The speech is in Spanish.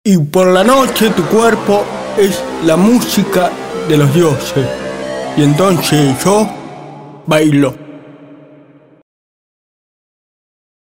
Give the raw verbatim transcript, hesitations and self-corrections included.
Y por la noche tu cuerpo es la música de los dioses. Y entonces yo bailo.